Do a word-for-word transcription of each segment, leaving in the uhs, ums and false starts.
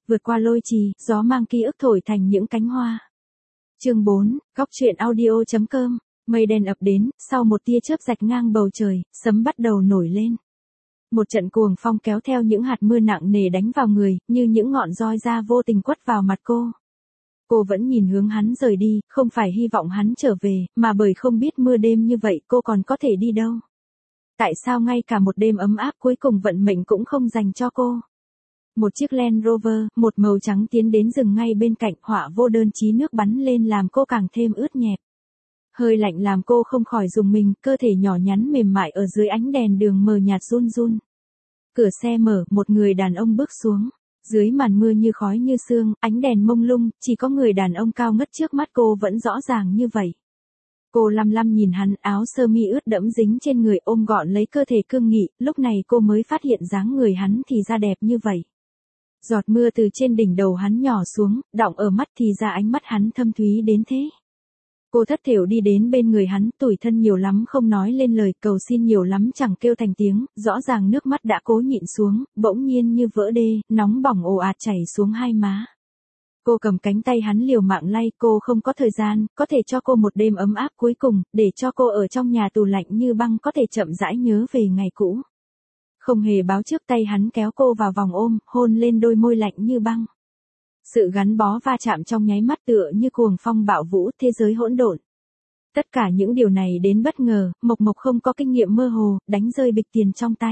Vượt qua lôi trì, gió mang ký ức thổi thành những cánh hoa. Chương bốn, góc truyện audio.com. Mây đen ập đến, sau một tia chớp rạch ngang bầu trời, sấm bắt đầu nổi lên. Một trận cuồng phong kéo theo những hạt mưa nặng nề đánh vào người, như những ngọn roi da vô tình quất vào mặt cô. Cô vẫn nhìn hướng hắn rời đi, không phải hy vọng hắn trở về, mà bởi không biết mưa đêm như vậy cô còn có thể đi đâu. Tại sao ngay cả một đêm ấm áp cuối cùng vận mệnh cũng không dành cho cô? Một chiếc Land Rover, một màu trắng tiến đến dừng ngay bên cạnh, họa vô đơn chí nước bắn lên làm cô càng thêm ướt nhẹp. Hơi lạnh làm cô không khỏi rùng mình, cơ thể nhỏ nhắn mềm mại ở dưới ánh đèn đường mờ nhạt run run. Cửa xe mở, một người đàn ông bước xuống. Dưới màn mưa như khói như sương, ánh đèn mông lung, chỉ có người đàn ông cao ngất trước mắt cô vẫn rõ ràng như vậy. Cô lăm lăm nhìn hắn, áo sơ mi ướt đẫm dính trên người, ôm gọn lấy cơ thể cương nghị, lúc này cô mới phát hiện dáng người hắn thì ra đẹp như vậy. Giọt mưa từ trên đỉnh đầu hắn nhỏ xuống, đọng ở mắt thì ra ánh mắt hắn thâm thúy đến thế. Cô thất thểu đi đến bên người hắn, tủi thân nhiều lắm không nói lên lời, cầu xin nhiều lắm chẳng kêu thành tiếng, rõ ràng nước mắt đã cố nhịn xuống, bỗng nhiên như vỡ đê, nóng bỏng ồ ạt chảy xuống hai má. Cô cầm cánh tay hắn liều mạng lay, cô không có thời gian, có thể cho cô một đêm ấm áp cuối cùng, để cho cô ở trong nhà tù lạnh như băng có thể chậm rãi nhớ về ngày cũ. Không hề báo trước, tay hắn kéo cô vào vòng ôm, hôn lên đôi môi lạnh như băng. Sự gắn bó va chạm trong nháy mắt tựa như cuồng phong bạo vũ, thế giới hỗn độn. Tất cả những điều này đến bất ngờ, Mộc Mộc không có kinh nghiệm mơ hồ, đánh rơi bịch tiền trong tay.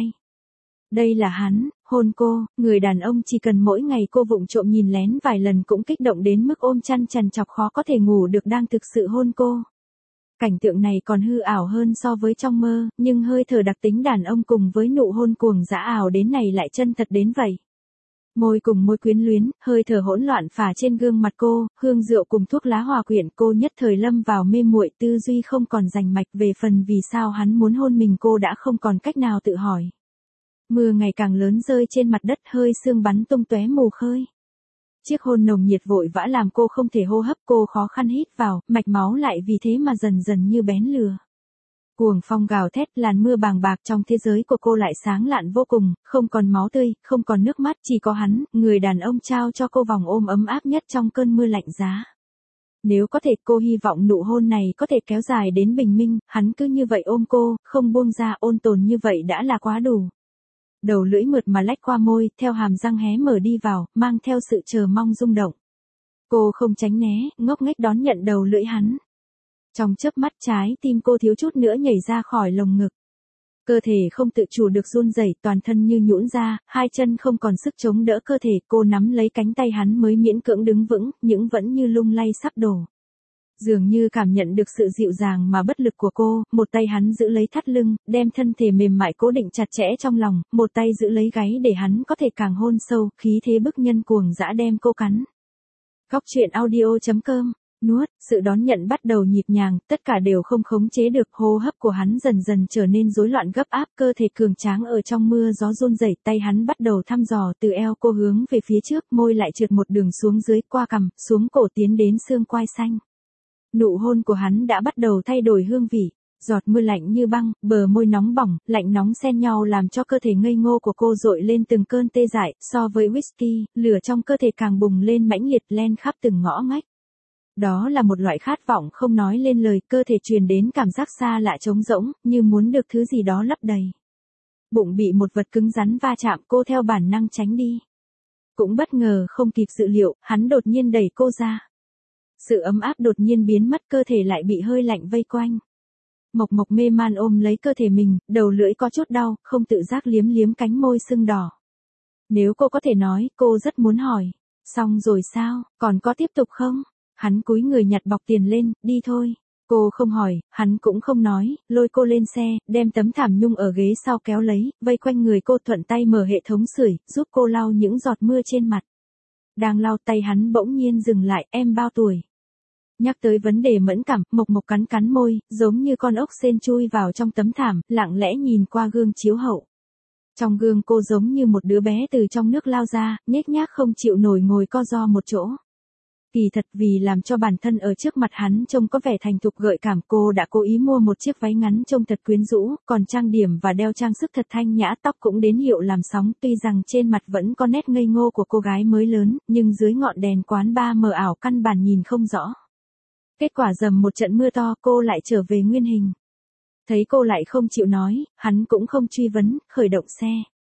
Đây là hắn, hôn cô, người đàn ông chỉ cần mỗi ngày cô vụng trộm nhìn lén vài lần cũng kích động đến mức ôm chăn trằn trọc khó có thể ngủ được đang thực sự hôn cô. Cảnh tượng này còn hư ảo hơn so với trong mơ, nhưng hơi thở đặc tính đàn ông cùng với nụ hôn cuồng dã ảo đến này lại chân thật đến vậy. Môi cùng môi quyến luyến, hơi thở hỗn loạn phả trên gương mặt cô, hương rượu cùng thuốc lá hòa quyện, cô nhất thời lâm vào mê muội, tư duy không còn rành mạch, về phần vì sao hắn muốn hôn mình cô đã không còn cách nào tự hỏi. Mưa ngày càng lớn rơi trên mặt đất, hơi sương bắn tung tóe mù khơi. Chiếc hôn nồng nhiệt vội vã làm cô không thể hô hấp, cô khó khăn hít vào, mạch máu lại vì thế mà dần dần như bén lửa. Cuồng phong gào thét, làn mưa bàng bạc trong thế giới của cô lại sáng lạn vô cùng, không còn máu tươi, không còn nước mắt, chỉ có hắn, người đàn ông trao cho cô vòng ôm ấm áp nhất trong cơn mưa lạnh giá. Nếu có thể cô hy vọng nụ hôn này có thể kéo dài đến bình minh, hắn cứ như vậy ôm cô, không buông ra, ôn tồn như vậy đã là quá đủ. Đầu lưỡi mượt mà lách qua môi, theo hàm răng hé mở đi vào, mang theo sự chờ mong rung động. Cô không tránh né, ngốc nghếch đón nhận đầu lưỡi hắn. Trong chớp mắt trái tim cô thiếu chút nữa nhảy ra khỏi lồng ngực. Cơ thể không tự chủ được run rẩy, toàn thân như nhũn ra, hai chân không còn sức chống đỡ cơ thể, cô nắm lấy cánh tay hắn mới miễn cưỡng đứng vững, nhưng vẫn như lung lay sắp đổ. Dường như cảm nhận được sự dịu dàng mà bất lực của cô, một tay hắn giữ lấy thắt lưng, đem thân thể mềm mại cố định chặt chẽ trong lòng, một tay giữ lấy gáy để hắn có thể càng hôn sâu, khí thế bức nhân cuồng dã đem cô cắn. Góc truyện audio.com. Nuốt, sự đón nhận bắt đầu nhịp nhàng, tất cả đều không khống chế được, hô hấp của hắn dần dần trở nên rối loạn gấp áp, cơ thể cường tráng ở trong mưa gió run rẩy, tay hắn bắt đầu thăm dò từ eo cô hướng về phía trước, môi lại trượt một đường xuống dưới, qua cằm, xuống cổ tiến đến xương quai xanh. Nụ hôn của hắn đã bắt đầu thay đổi hương vị, giọt mưa lạnh như băng, bờ môi nóng bỏng, lạnh nóng xen nhau làm cho cơ thể ngây ngô của cô dội lên từng cơn tê dại, so với whisky, lửa trong cơ thể càng bùng lên mãnh liệt, len khắp từng ngõ ngách. Đó là một loại khát vọng không nói lên lời, cơ thể truyền đến cảm giác xa lạ trống rỗng, như muốn được thứ gì đó lấp đầy. Bụng bị một vật cứng rắn va chạm, cô theo bản năng tránh đi. Cũng bất ngờ không kịp dự liệu, hắn đột nhiên đẩy cô ra. Sự ấm áp đột nhiên biến mất, cơ thể lại bị hơi lạnh vây quanh. Mộc Mộc mê man ôm lấy cơ thể mình, đầu lưỡi có chút đau, không tự giác liếm liếm cánh môi sưng đỏ. Nếu cô có thể nói, cô rất muốn hỏi. Xong rồi sao, còn có tiếp tục không? Hắn cúi người nhặt bọc tiền lên, đi thôi. Cô không hỏi, hắn cũng không nói, lôi cô lên xe, đem tấm thảm nhung ở ghế sau kéo lấy, vây quanh người cô, thuận tay mở hệ thống sưởi, giúp cô lau những giọt mưa trên mặt. Đang lau, tay hắn bỗng nhiên dừng lại, em bao tuổi? Nhắc tới vấn đề mẫn cảm, Mộc Mộc cắn cắn môi, giống như con ốc sên chui vào trong tấm thảm, lặng lẽ nhìn qua gương chiếu hậu. Trong gương cô giống như một đứa bé từ trong nước lao ra, nhếch nhác không chịu nổi ngồi co ro một chỗ. Kỳ thật vì làm cho bản thân ở trước mặt hắn trông có vẻ thành thục gợi cảm, cô đã cố ý mua một chiếc váy ngắn trông thật quyến rũ, còn trang điểm và đeo trang sức thật thanh nhã, tóc cũng đến hiệu làm sóng, tuy rằng trên mặt vẫn có nét ngây ngô của cô gái mới lớn, nhưng dưới ngọn đèn quán bar mờ ảo căn bản nhìn không rõ. Kết quả dầm một trận mưa to, cô lại trở về nguyên hình. Thấy cô lại không chịu nói, hắn cũng không truy vấn, khởi động xe.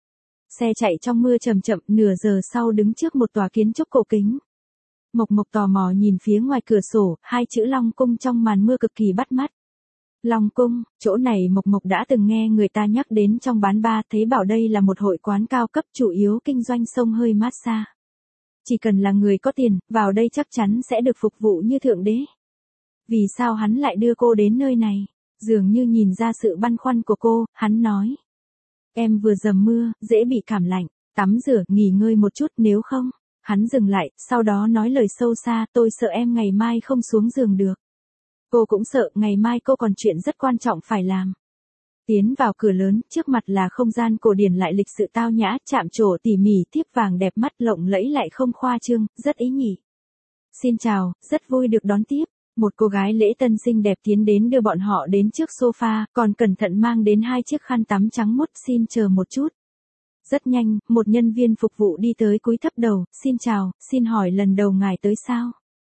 Xe chạy trong mưa chậm chậm, nửa giờ sau đứng trước một tòa kiến trúc cổ kính. Mộc Mộc tò mò nhìn phía ngoài cửa sổ, hai chữ Long Cung trong màn mưa cực kỳ bắt mắt. Long Cung, chỗ này Mộc Mộc đã từng nghe người ta nhắc đến trong bán bar, thấy bảo đây là một hội quán cao cấp chủ yếu kinh doanh xông hơi massage. Chỉ cần là người có tiền, vào đây chắc chắn sẽ được phục vụ như thượng đế. Vì sao hắn lại đưa cô đến nơi này? Dường như nhìn ra sự băn khoăn của cô, hắn nói. Em vừa dầm mưa, dễ bị cảm lạnh, tắm rửa, nghỉ ngơi một chút nếu không. Hắn dừng lại, sau đó nói lời sâu xa, tôi sợ em ngày mai không xuống giường được. Cô cũng sợ, ngày mai cô còn chuyện rất quan trọng phải làm. Tiến vào cửa lớn, trước mặt là không gian cổ điển lại lịch sự tao nhã, chạm trổ tỉ mỉ, thiếp vàng đẹp mắt lộng lẫy lại không khoa trương, rất ý nhị. Xin chào, rất vui được đón tiếp. Một cô gái lễ tân xinh đẹp tiến đến đưa bọn họ đến trước sofa, còn cẩn thận mang đến hai chiếc khăn tắm trắng muốt, xin chờ một chút. Rất nhanh, một nhân viên phục vụ đi tới cúi thấp đầu, xin chào, xin hỏi lần đầu ngài tới sao?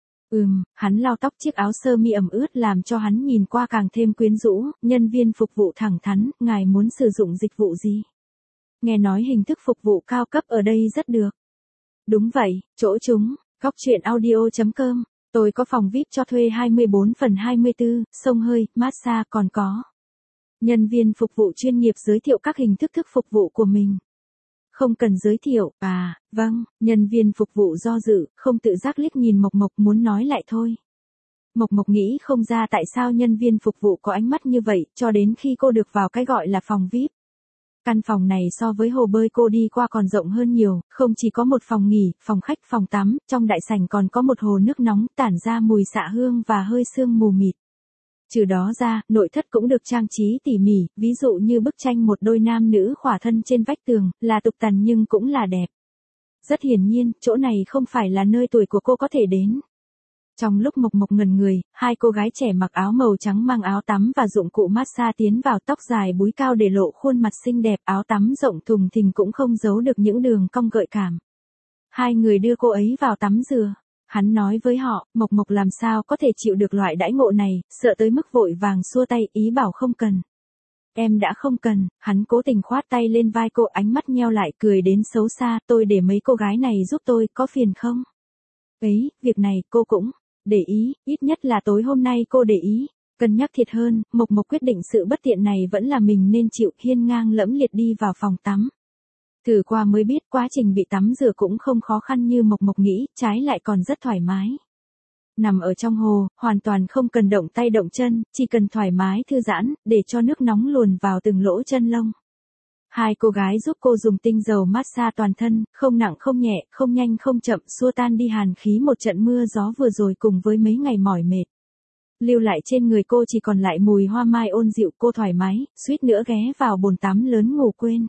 Ừm, hắn lau tóc, chiếc áo sơ mi ẩm ướt làm cho hắn nhìn qua càng thêm quyến rũ, nhân viên phục vụ thẳng thắn, ngài muốn sử dụng dịch vụ gì? Nghe nói hình thức phục vụ cao cấp ở đây rất được. Đúng vậy, chỗ chúng, góc truyện audio chấm com. Tôi có phòng vi ai pi cho thuê hai mươi bốn phần hai mươi tư, xông hơi, massage còn có. Nhân viên phục vụ chuyên nghiệp giới thiệu các hình thức thức phục vụ của mình. Không cần giới thiệu, à, vâng, nhân viên phục vụ do dự, không tự giác liếc nhìn Mộc Mộc muốn nói lại thôi. Mộc Mộc nghĩ không ra tại sao nhân viên phục vụ có ánh mắt như vậy, cho đến khi cô được vào cái gọi là phòng vi ai pi. Căn phòng này so với hồ bơi cô đi qua còn rộng hơn nhiều, không chỉ có một phòng nghỉ, phòng khách, phòng tắm, trong đại sảnh còn có một hồ nước nóng tản ra mùi xạ hương và hơi sương mù mịt. Trừ đó ra, nội thất cũng được trang trí tỉ mỉ, ví dụ như bức tranh một đôi nam nữ khỏa thân trên vách tường, là tục tằn nhưng cũng là đẹp. Rất hiển nhiên, chỗ này không phải là nơi tuổi của cô có thể đến. Trong lúc Mộc Mộc ngẩn người, hai cô gái trẻ mặc áo màu trắng mang áo tắm và dụng cụ massage tiến vào, tóc dài búi cao để lộ khuôn mặt xinh đẹp, áo tắm rộng thùng thình cũng không giấu được những đường cong gợi cảm. Hai người đưa cô ấy vào tắm rửa. Hắn nói với họ, Mộc Mộc làm sao có thể chịu được loại đãi ngộ này, sợ tới mức vội vàng xua tay, ý bảo không cần. Em đã không cần, hắn cố tình khoát tay lên vai cô, ánh mắt nheo lại, cười đến xấu xa, tôi để mấy cô gái này giúp tôi, có phiền không? Ấy, việc này cô cũng để ý, ít nhất là tối hôm nay cô để ý. Cân nhắc thiệt hơn, Mộc Mộc quyết định sự bất tiện này vẫn là mình nên chịu, hiên ngang lẫm liệt đi vào phòng tắm. Thử qua mới biết quá trình bị tắm rửa cũng không khó khăn như Mộc Mộc nghĩ, trái lại còn rất thoải mái. Nằm ở trong hồ, hoàn toàn không cần động tay động chân, chỉ cần thoải mái thư giãn, để cho nước nóng luồn vào từng lỗ chân lông. Hai cô gái giúp cô dùng tinh dầu massage toàn thân, không nặng không nhẹ, không nhanh không chậm, xua tan đi hàn khí một trận mưa gió vừa rồi cùng với mấy ngày mỏi mệt. Lưu lại trên người cô chỉ còn lại mùi hoa mai ôn dịu, cô thoải mái, suýt nữa ghé vào bồn tắm lớn ngủ quên.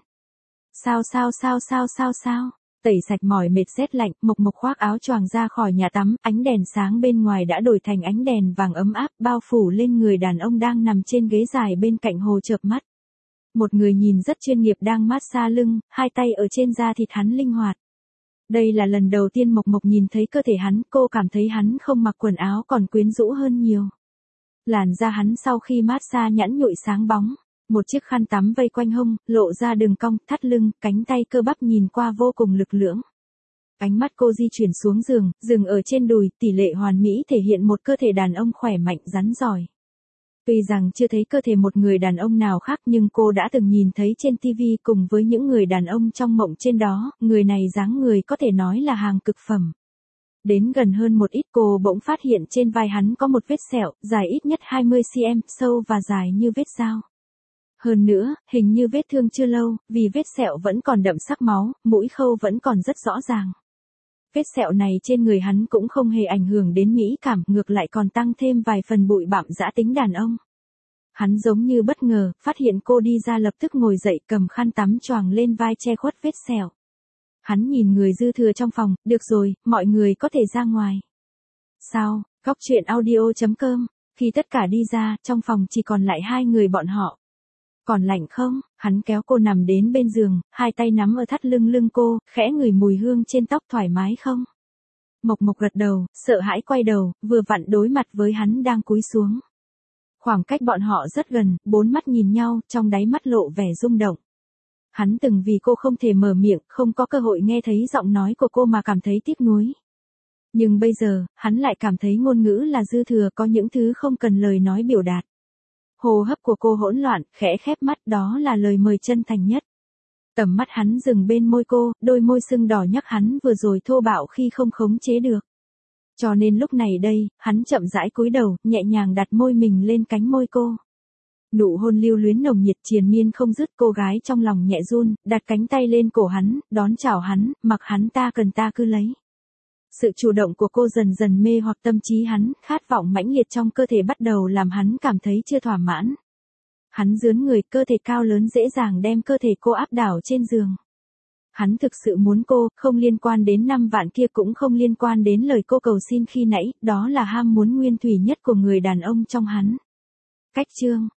Sao sao sao sao sao sao, tẩy sạch mỏi mệt rét lạnh, Mộc Mộc khoác áo choàng ra khỏi nhà tắm, ánh đèn sáng bên ngoài đã đổi thành ánh đèn vàng ấm áp, bao phủ lên người đàn ông đang nằm trên ghế dài bên cạnh hồ chợp mắt. Một người nhìn rất chuyên nghiệp đang massage lưng, hai tay ở trên da thịt hắn linh hoạt. Đây là lần đầu tiên Mộc Mộc nhìn thấy cơ thể hắn, cô cảm thấy hắn không mặc quần áo còn quyến rũ hơn nhiều. Làn da hắn sau khi massage nhẵn nhụi sáng bóng. Một chiếc khăn tắm vây quanh hông, lộ ra đường cong, thắt lưng, cánh tay cơ bắp nhìn qua vô cùng lực lưỡng. Ánh mắt cô di chuyển xuống giường, dừng ở trên đùi, tỷ lệ hoàn mỹ thể hiện một cơ thể đàn ông khỏe mạnh rắn giỏi. Tuy rằng chưa thấy cơ thể một người đàn ông nào khác nhưng cô đã từng nhìn thấy trên ti vi cùng với những người đàn ông trong mộng trên đó, người này dáng người có thể nói là hàng cực phẩm. Đến gần hơn một ít cô bỗng phát hiện trên vai hắn có một vết sẹo, dài ít nhất hai mươi xăng-ti-mét, sâu và dài như vết dao. Hơn nữa, hình như vết thương chưa lâu, vì vết sẹo vẫn còn đậm sắc máu, mũi khâu vẫn còn rất rõ ràng. Vết sẹo này trên người hắn cũng không hề ảnh hưởng đến mỹ cảm, ngược lại còn tăng thêm vài phần bụi bặm dã tính đàn ông. Hắn giống như bất ngờ, phát hiện cô đi ra lập tức ngồi dậy cầm khăn tắm choàng lên vai che khuất vết sẹo. Hắn nhìn người dư thừa trong phòng, được rồi, mọi người có thể ra ngoài. Sau, góc truyện audio.com, khi tất cả đi ra, trong phòng chỉ còn lại hai người bọn họ. Còn lạnh không? Hắn kéo cô nằm đến bên giường, hai tay nắm ở thắt lưng lưng cô, khẽ ngửi mùi hương trên tóc thoải mái không? Mộc Mộc gật đầu, sợ hãi quay đầu, vừa vặn đối mặt với hắn đang cúi xuống. Khoảng cách bọn họ rất gần, bốn mắt nhìn nhau, trong đáy mắt lộ vẻ rung động. Hắn từng vì cô không thể mở miệng, không có cơ hội nghe thấy giọng nói của cô mà cảm thấy tiếc nuối. Nhưng bây giờ, hắn lại cảm thấy ngôn ngữ là dư thừa, có những thứ không cần lời nói biểu đạt. Hô hấp của cô hỗn loạn, khẽ khép mắt, đó là lời mời chân thành nhất. Tầm mắt hắn dừng bên môi cô, đôi môi sưng đỏ nhắc hắn vừa rồi thô bạo khi không khống chế được. Cho nên lúc này đây, hắn chậm rãi cúi đầu, nhẹ nhàng đặt môi mình lên cánh môi cô. Nụ hôn lưu luyến nồng nhiệt triền miên không dứt, cô gái trong lòng nhẹ run, đặt cánh tay lên cổ hắn, đón chào hắn, mặc hắn ta cần ta cứ lấy. Sự chủ động của cô dần dần mê hoặc tâm trí hắn, khát vọng mãnh liệt trong cơ thể bắt đầu làm hắn cảm thấy chưa thỏa mãn. Hắn dướn người, cơ thể cao lớn dễ dàng đem cơ thể cô áp đảo trên giường. Hắn thực sự muốn cô, không liên quan đến năm vạn kia, cũng không liên quan đến lời cô cầu xin khi nãy, đó là ham muốn nguyên thủy nhất của người đàn ông trong hắn. Cách chương